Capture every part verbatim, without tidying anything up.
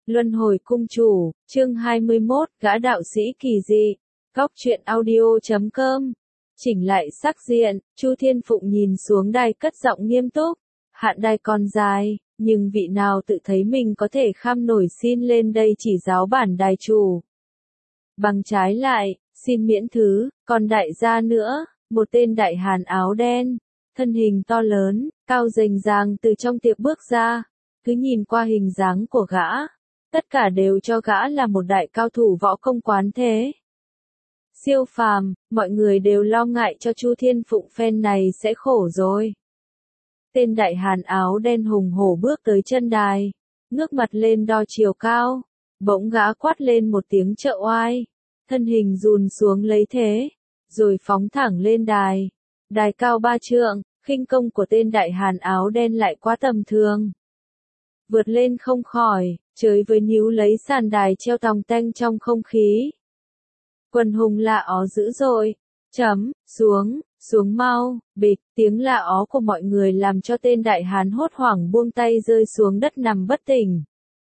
Luân hồi cung chủ, chương hai mươi mốt, gã đạo sĩ kỳ dị. Góc truyện audio chấm com. Chỉnh lại sắc diện, Chu Thiên Phụng nhìn xuống đài cất giọng nghiêm túc. Hạn đài còn dài, nhưng vị nào tự thấy mình có thể kham nổi xin lên đây chỉ giáo bản đài chủ. Bằng trái lại, xin miễn thứ, còn đại gia nữa, một tên đại hàn áo đen, thân hình to lớn, cao rành ràng từ trong tiệc bước ra, cứ nhìn qua hình dáng của gã, tất cả đều cho gã là một đại cao thủ võ công quán thế. Siêu phàm, mọi người đều lo ngại cho Chu Thiên Phụng phen này sẽ khổ rồi. Tên đại hàn áo đen hùng hổ bước tới chân đài, ngước mặt lên đo chiều cao, bỗng gã quát lên một tiếng trợ oai, thân hình rùn xuống lấy thế, rồi phóng thẳng lên đài. Đài cao ba trượng, khinh công của tên đại hàn áo đen lại quá tầm thường. Vượt lên không khỏi, chơi với níu lấy sàn đài treo tòng tanh trong không khí. Quần hùng la ó dữ dội, chấm, xuống, xuống mau, bịch, tiếng la ó của mọi người làm cho tên đại hán hốt hoảng buông tay rơi xuống đất nằm bất tỉnh.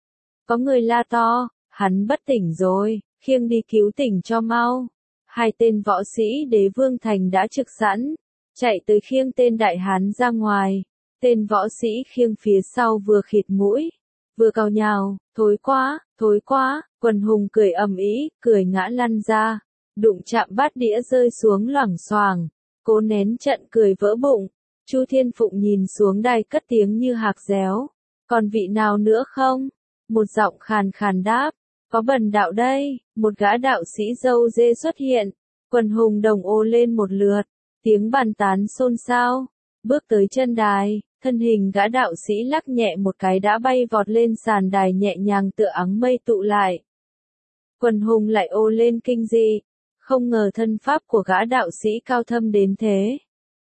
Có người la to, hắn bất tỉnh rồi, khiêng đi cứu tỉnh cho mau. Hai tên võ sĩ Đế Vương Thành đã trực sẵn, chạy tới khiêng tên đại hán ra ngoài. Tên võ sĩ khiêng phía sau vừa khịt mũi, vừa cào nhào, thối quá, thối quá, quần hùng cười ầm ĩ, cười ngã lăn ra, đụng chạm bát đĩa rơi xuống loảng xoảng, cố nén trận cười vỡ bụng. Chu Thiên Phụng nhìn xuống đài cất tiếng như hạc réo, còn vị nào nữa không? Một giọng khàn khàn đáp, có Bần đạo đây. Một gã đạo sĩ râu dê xuất hiện, quần hùng đồng ô lên một lượt, tiếng bàn tán xôn xao, bước tới chân đài. Thân hình gã đạo sĩ lắc nhẹ một cái đã bay vọt lên sàn đài nhẹ nhàng tựa áng mây tụ lại. Quần hùng lại ô lên kinh dị, không ngờ thân pháp của gã đạo sĩ cao thâm đến thế.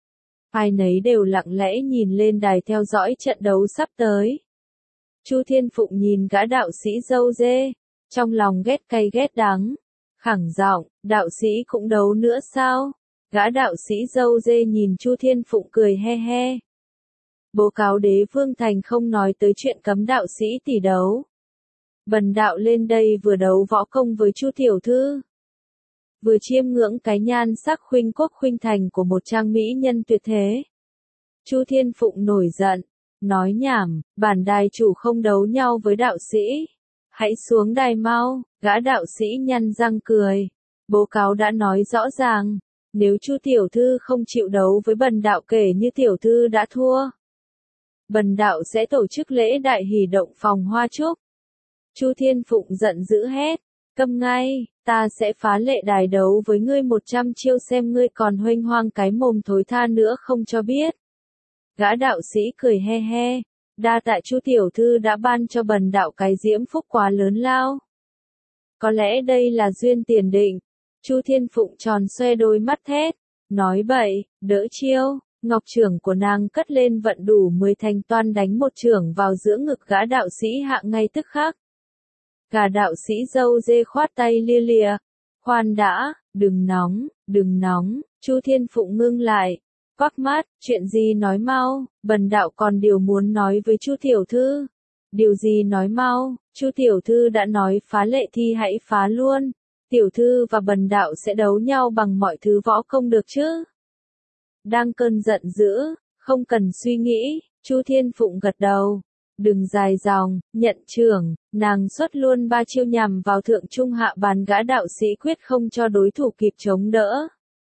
Ai nấy đều lặng lẽ nhìn lên đài theo dõi trận đấu sắp tới. Chu Thiên Phụng nhìn gã đạo sĩ râu dê, trong lòng ghét cay ghét đắng, khẳng giọng, đạo sĩ cũng đấu nữa sao? Gã đạo sĩ râu dê nhìn Chu Thiên Phụng cười he he. Bố cáo Đế Vương Thành không nói tới chuyện cấm đạo sĩ tỷ đấu. Bần đạo lên đây vừa đấu võ công với Chu tiểu thư, vừa chiêm ngưỡng cái nhan sắc khuynh quốc khuynh thành của một trang mỹ nhân tuyệt thế. Chu Thiên Phụng nổi giận, nói nhảm, bản đài chủ không đấu nhau với đạo sĩ. Hãy xuống đài mau. Gã đạo sĩ nhăn răng cười. Bố cáo đã nói rõ ràng, nếu Chu tiểu thư không chịu đấu với bần đạo kể như tiểu thư đã thua. Bần đạo sẽ tổ chức lễ đại hỷ động phòng hoa trúc. Chu Thiên Phụng giận dữ hét, câm ngay, ta sẽ phá lệ đài đấu với ngươi một trăm chiêu xem ngươi còn huênh hoang cái mồm thối tha nữa không cho biết. Gã đạo sĩ cười he he, đa tạ Chu tiểu thư đã ban cho bần đạo cái diễm phúc quá lớn lao. Có lẽ đây là duyên tiền định. Chu Thiên Phụng tròn xoe đôi mắt thét, nói bậy, đỡ chiêu. Ngọc trưởng của nàng cất lên vận đủ mười thành toan đánh một trưởng vào giữa ngực gã đạo sĩ hạ ngay tức khắc. Gã đạo sĩ râu dê khoát tay lia lịa, khoan đã, đừng nóng, đừng nóng. Chu Thiên Phụng ngưng lại, quắc mắt, chuyện gì nói mau, bần đạo còn điều muốn nói với Chu tiểu thư. Điều gì nói mau? Chu tiểu thư đã nói phá lệ thì hãy phá luôn. Tiểu thư và bần đạo sẽ đấu nhau bằng mọi thứ võ công được chứ? Đang cơn giận dữ, không cần suy nghĩ, Chu Thiên Phụng gật đầu. Đừng dài dòng, nhận trưởng, nàng xuất luôn ba chiêu nhằm vào thượng trung hạ bàn gã đạo sĩ quyết không cho đối thủ kịp chống đỡ.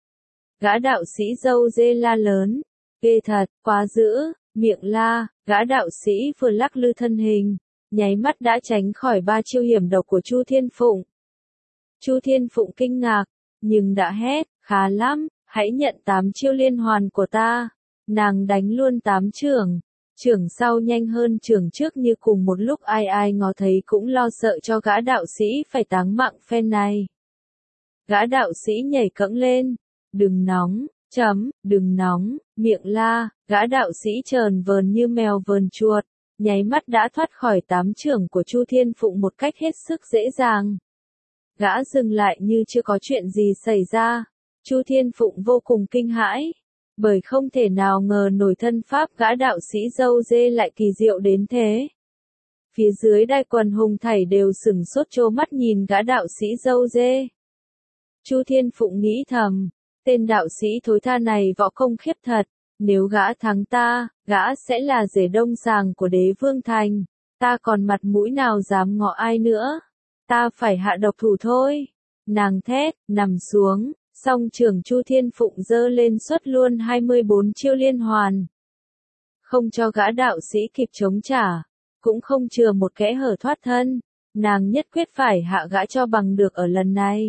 Gã đạo sĩ râu dê la lớn, ghê thật, quá dữ, miệng la, gã đạo sĩ vừa lắc lư thân hình, nháy mắt đã tránh khỏi ba chiêu hiểm độc của Chu Thiên Phụng. Chu Thiên Phụng kinh ngạc, nhưng đã hét, khá lắm. Hãy nhận tám chiêu liên hoàn của ta. Nàng đánh luôn tám trưởng. Trưởng sau nhanh hơn trưởng trước như cùng một lúc ai ai ngó thấy cũng lo sợ cho gã đạo sĩ phải táng mạng phen này. Gã đạo sĩ nhảy cẫng lên. Đừng nóng, chấm, đừng nóng, miệng la, gã đạo sĩ trờn vờn như mèo vờn chuột, nháy mắt đã thoát khỏi tám trưởng của Chu Thiên Phụng một cách hết sức dễ dàng. Gã dừng lại như chưa có chuyện gì xảy ra. Chu Thiên Phụng vô cùng kinh hãi, bởi không thể nào ngờ nổi thân pháp gã đạo sĩ râu dê lại kỳ diệu đến thế. Phía dưới đai quần hùng thảy đều sửng sốt trố mắt nhìn gã đạo sĩ râu dê. Chu Thiên Phụng nghĩ thầm, tên đạo sĩ thối tha này võ công khiếp thật, nếu gã thắng ta, gã sẽ là rể đông sàng của Đế Vương Thành, ta còn mặt mũi nào dám ngọ ai nữa, ta phải hạ độc thủ thôi. Nàng thét, nằm xuống, song trường Chu Thiên Phụng giơ lên xuất luôn hai mươi bốn chiêu liên hoàn. Không cho gã đạo sĩ kịp chống trả, cũng không chừa một kẽ hở thoát thân, nàng nhất quyết phải hạ gã cho bằng được ở lần này.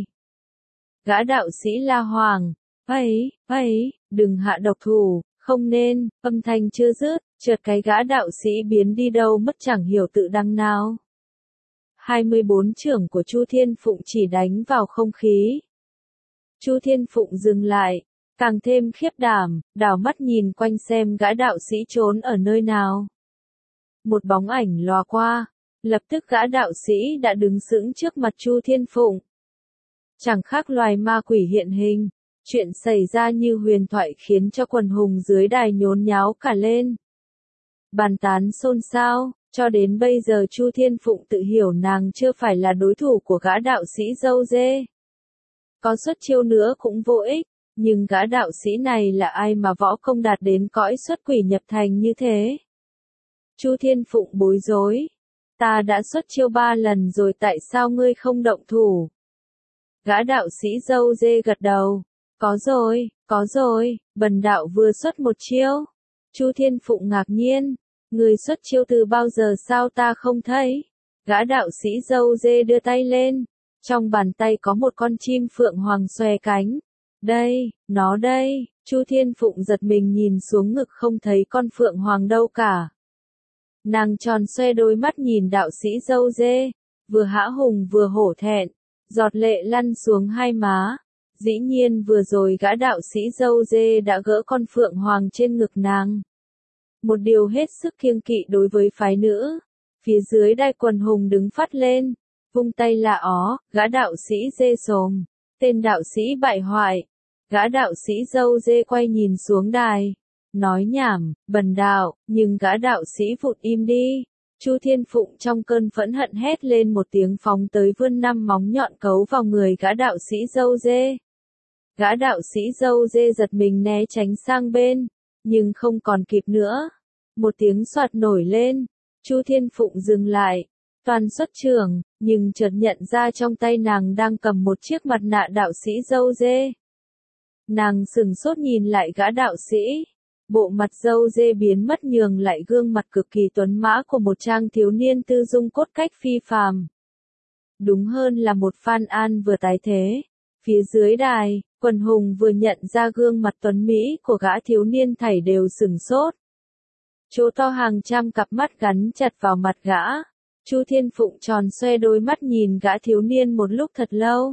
Gã đạo sĩ la hoàng, ấy, ấy, đừng hạ độc thủ, không nên, âm thanh chưa dứt, chợt cái gã đạo sĩ biến đi đâu mất chẳng hiểu tự đăng nào. hai mươi bốn chưởng của Chu Thiên Phụng chỉ đánh vào không khí. Chu Thiên Phụng dừng lại, càng thêm khiếp đảm, đảo mắt nhìn quanh xem gã đạo sĩ trốn ở nơi nào. Một bóng ảnh lòa qua, lập tức gã đạo sĩ đã đứng sững trước mặt Chu Thiên Phụng. Chẳng khác loài ma quỷ hiện hình, chuyện xảy ra như huyền thoại khiến cho quần hùng dưới đài nhốn nháo cả lên. Bàn tán xôn xao, cho đến bây giờ Chu Thiên Phụng tự hiểu nàng chưa phải là đối thủ của gã đạo sĩ râu dê. Có xuất chiêu nữa cũng vô ích, nhưng gã đạo sĩ này là ai mà võ công đạt đến cõi xuất quỷ nhập thành như thế? Chu Thiên Phụng bối rối. Ta đã xuất chiêu ba lần rồi tại sao ngươi không động thủ? Gã đạo sĩ râu dê gật đầu. Có rồi, có rồi, bần đạo vừa xuất một chiêu. Chu Thiên Phụng ngạc nhiên. Ngươi xuất chiêu từ bao giờ sao ta không thấy? Gã đạo sĩ râu dê đưa tay lên. Trong bàn tay có một con chim phượng hoàng xòe cánh. Đây, nó đây. Chu Thiên Phụng giật mình nhìn xuống ngực không thấy con phượng hoàng đâu cả. Nàng tròn xoe đôi mắt nhìn đạo sĩ râu dê, vừa hã hùng vừa hổ thẹn, giọt lệ lăn xuống hai má. Dĩ nhiên vừa rồi gã đạo sĩ râu dê đã gỡ con phượng hoàng trên ngực nàng. Một điều hết sức kiêng kỵ đối với phái nữ. Phía dưới đai quần hùng đứng phát lên, vung tay là ó, gã đạo sĩ dê sồm, tên đạo sĩ bại hoại. Gã đạo sĩ râu dê quay nhìn xuống đài. Nói nhảm, bần đạo, nhưng gã đạo sĩ vụt im đi. Chu Thiên Phụng trong cơn phẫn hận hét lên một tiếng phóng tới vươn năm móng nhọn cấu vào người gã đạo sĩ râu dê. Gã đạo sĩ râu dê giật mình né tránh sang bên, nhưng không còn kịp nữa. Một tiếng xoạt nổi lên, Chu Thiên Phụng dừng lại, toàn xuất trường, nhưng chợt nhận ra trong tay nàng đang cầm một chiếc mặt nạ đạo sĩ râu dê. Nàng sừng sốt nhìn lại gã đạo sĩ. Bộ mặt râu dê biến mất nhường lại gương mặt cực kỳ tuấn mã của một trang thiếu niên tư dung cốt cách phi phàm. Đúng hơn là một Phan An vừa tái thế. Phía dưới đài, quần hùng vừa nhận ra gương mặt tuấn mỹ của gã thiếu niên thảy đều sửng sốt. Chỗ to hàng trăm cặp mắt gắn chặt vào mặt gã. Chu Thiên Phụng tròn xoe đôi mắt nhìn gã thiếu niên một lúc thật lâu.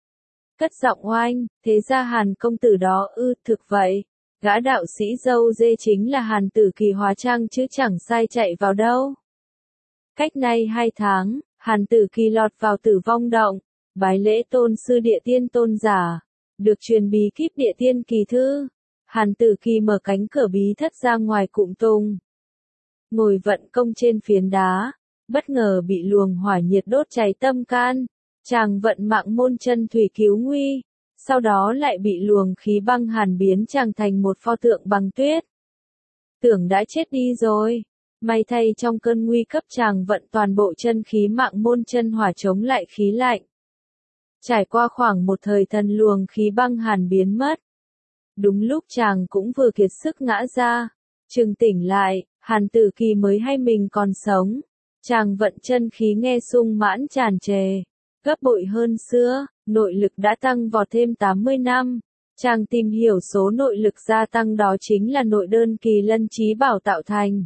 Cất giọng oanh, thế ra Hàn công tử đó ư, thực vậy. Gã đạo sĩ râu dê chính là Hàn Tử Kỳ hóa trang chứ chẳng sai chạy vào đâu. Cách nay hai tháng, Hàn Tử Kỳ lọt vào Tử Vong Động, bái lễ tôn sư địa tiên tôn giả, được truyền bí kíp địa tiên kỳ thư. Hàn Tử Kỳ mở cánh cửa bí thất ra ngoài cụm tùng. Ngồi vận công trên phiến đá, bất ngờ bị luồng hỏa nhiệt đốt cháy tâm can, chàng vận mạng môn chân thủy cứu nguy. Sau đó lại bị luồng khí băng hàn biến chàng thành một pho tượng bằng tuyết. Tưởng đã chết đi rồi. May thay trong cơn nguy cấp chàng vận toàn bộ chân khí mạng môn chân hỏa chống lại khí lạnh. Trải qua khoảng một thời thần luồng khí băng hàn biến mất. Đúng lúc chàng cũng vừa kiệt sức ngã ra. Chừng tỉnh lại, Hàn Tử Kỳ mới hay mình còn sống. Chàng vận chân khí nghe sung mãn tràn trề. Gấp bội hơn xưa. Nội lực đã tăng vọt thêm tám mươi năm. Chàng tìm hiểu số nội lực gia tăng đó chính là nội đơn kỳ lân trí bảo tạo thành.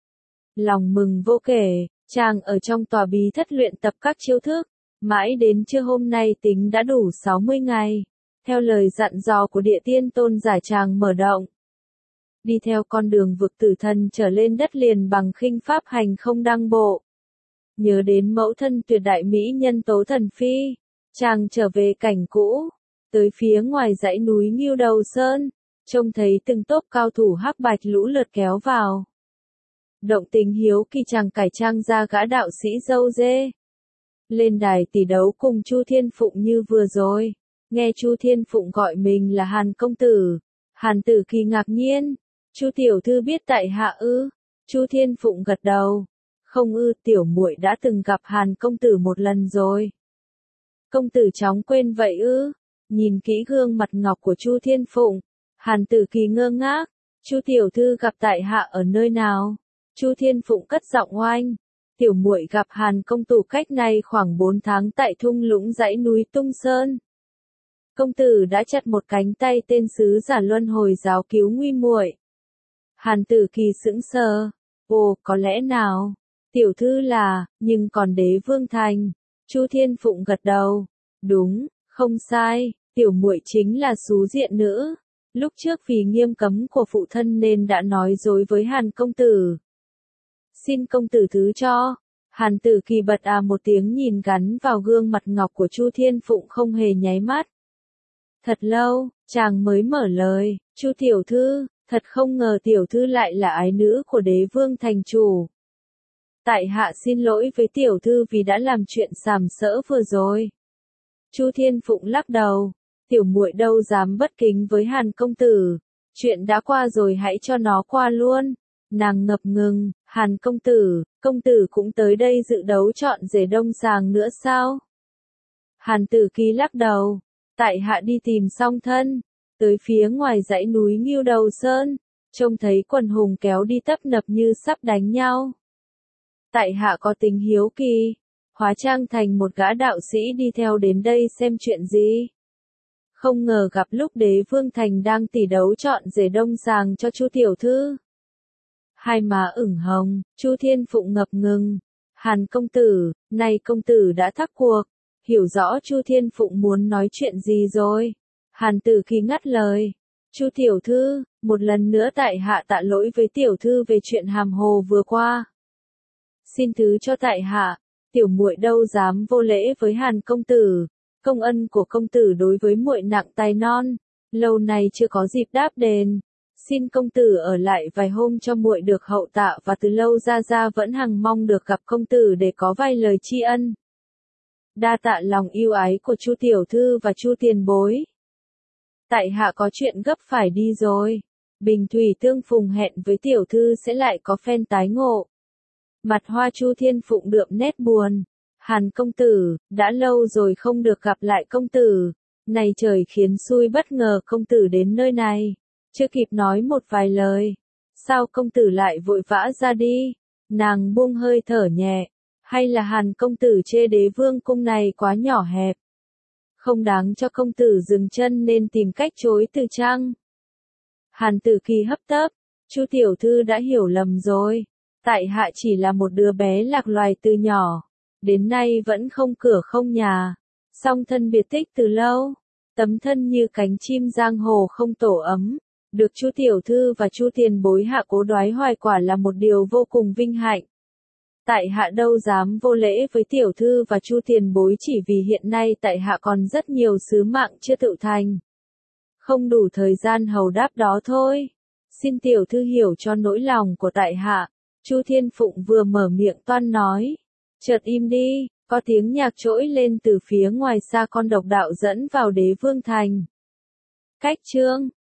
Lòng mừng vô kể, chàng ở trong tòa bí thất luyện tập các chiêu thức. Mãi đến trưa hôm nay tính đã đủ sáu mươi ngày. Theo lời dặn dò của địa tiên tôn giả chàng mở động. Đi theo con đường vực tử thần trở lên đất liền bằng khinh pháp hành không đăng bộ. Nhớ đến mẫu thân tuyệt đại mỹ nhân Tố Thần Phi. Chàng trở về cảnh cũ, tới phía ngoài dãy núi Ngưu Đầu Sơn, trông thấy từng tốp cao thủ hắc bạch lũ lượt kéo vào. Động tình hiếu kỳ chàng cải trang ra gã đạo sĩ dâu dê. Lên đài tỷ đấu cùng Chu Thiên Phụng như vừa rồi. Nghe Chu Thiên Phụng gọi mình là Hàn công tử. Hàn Tử Kỳ ngạc nhiên. Chu tiểu thư biết tại hạ ư? Chu Thiên Phụng gật đầu. Không ư, tiểu muội đã từng gặp Hàn công tử một lần rồi. Công tử chóng quên vậy ư? Nhìn kỹ gương mặt ngọc của Chu Thiên Phụng, Hàn Tử Kỳ ngơ ngác. Chu tiểu thư gặp tại hạ ở nơi nào? Chu Thiên Phụng cất giọng oanh. Tiểu muội gặp Hàn công tử cách nay khoảng bốn tháng tại thung lũng dãy núi Tung Sơn. Công tử đã chặt một cánh tay tên sứ giả luân hồi giáo cứu nguy muội. Hàn Tử Kỳ sững sờ. Ồ, có lẽ nào? Tiểu thư là, nhưng còn Đế Vương Thành. Chu Thiên Phụng gật đầu. Đúng, không sai, tiểu muội chính là xú diện nữ. Lúc trước vì nghiêm cấm của phụ thân nên đã nói dối với Hàn công tử. Xin công tử thứ cho. Hàn Tử Kỳ bật à một tiếng nhìn gắn vào gương mặt ngọc của Chu Thiên Phụng không hề nháy mắt. Thật lâu, chàng mới mở lời. Chu tiểu thư, thật không ngờ tiểu thư lại là ái nữ của Đế Vương Thành chủ. Tại hạ xin lỗi với tiểu thư vì đã làm chuyện sàm sỡ vừa rồi. Chu Thiên Phụng lắc đầu. Tiểu muội đâu dám bất kính với Hàn công tử. Chuyện đã qua rồi hãy cho nó qua luôn. Nàng ngập ngừng. Hàn công tử, công tử cũng tới đây dự đấu chọn rể Đông Sàng nữa sao? Hàn Tử Kỳ lắc đầu. Tại hạ đi tìm song thân. Tới phía ngoài dãy núi Ngưu Đầu Sơn. Trông thấy quần hùng kéo đi tấp nập như sắp đánh nhau. Tại hạ có tính hiếu kỳ. Hóa trang thành một gã đạo sĩ đi theo đến đây xem chuyện gì. Không ngờ gặp lúc Đế Vương Thành đang tỷ đấu chọn rể Đông Sàng cho Chu tiểu thư. Hai má ửng hồng, Chu Thiên Phụng ngập ngừng. Hàn công tử, nay công tử đã thắc cuộc. Hiểu rõ Chu Thiên Phụng muốn nói chuyện gì rồi. Hàn Tử Kỳ ngắt lời. Chu tiểu thư, một lần nữa tại hạ tạ lỗi với tiểu thư về chuyện hàm hồ vừa qua. Xin thứ cho tại hạ, tiểu muội đâu dám vô lễ với Hàn công tử. Công ân của công tử đối với muội nặng tài non, lâu nay chưa có dịp đáp đền. Xin công tử ở lại vài hôm cho muội được hậu tạ và từ lâu ra ra vẫn hằng mong được gặp công tử để có vài lời tri ân. Đa tạ lòng yêu ái của Chu tiểu thư và Chu tiền bối. Tại hạ có chuyện gấp phải đi rồi. Bình thủy tương phùng hẹn với tiểu thư sẽ lại có phen tái ngộ. Mặt hoa Chu Thiên Phụng đượm nét buồn. Hàn công tử, đã lâu rồi không được gặp lại công tử. Này trời khiến xui bất ngờ công tử đến nơi này. Chưa kịp nói một vài lời. Sao công tử lại vội vã ra đi? Nàng buông hơi thở nhẹ. Hay là Hàn công tử chê Đế Vương cung này quá nhỏ hẹp? Không đáng cho công tử dừng chân nên tìm cách chối từ chăng? Hàn Tử Kỳ hấp tấp. Chu tiểu thư đã hiểu lầm rồi. Tại hạ chỉ là một đứa bé lạc loài từ nhỏ. Đến nay vẫn không cửa không nhà. Song thân biệt tích từ lâu. Tấm thân như cánh chim giang hồ không tổ ấm. Được Chu tiểu thư và Chu tiền bối hạ cố đoái hoài quả là một điều vô cùng vinh hạnh. Tại hạ đâu dám vô lễ với tiểu thư và Chu tiền bối chỉ vì hiện nay tại hạ còn rất nhiều sứ mạng chưa tự thành. Không đủ thời gian hầu đáp đó thôi. Xin tiểu thư hiểu cho nỗi lòng của tại hạ. Chu Thiên Phụng vừa mở miệng toan nói. Chợt im đi, có tiếng nhạc trỗi lên từ phía ngoài xa con độc đạo dẫn vào Đế Vương Thành. Cách chương